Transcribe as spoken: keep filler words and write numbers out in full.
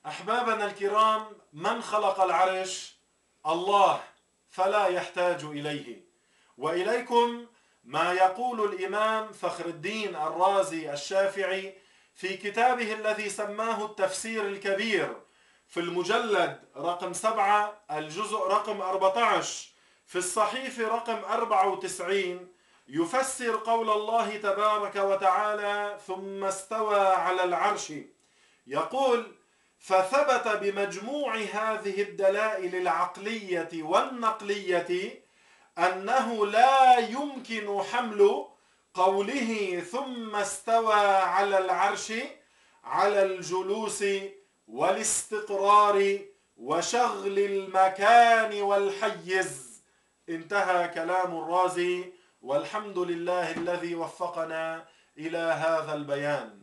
أحبابنا الكرام، من خلق العرش؟ الله، فلا يحتاج إليه. وإليكم ما يقول الإمام فخر الدين الرازي الشافعي في كتابه الذي سماه التفسير الكبير، في المجلد رقم سبعة الجزء رقم أربعة عشر في الصحيفة رقم أربعة وتسعين، يفسر قول الله تبارك وتعالى: ثم استوى على العرش. يقول: فثبت بمجموع هذه الدلائل العقلية والنقلية أنه لا يمكن حمل قوله ثم استوى على العرش على الجلوس والاستقرار وشغل المكان والحيز. انتهى كلام الرازي، والحمد لله الذي وفقنا إلى هذا البيان.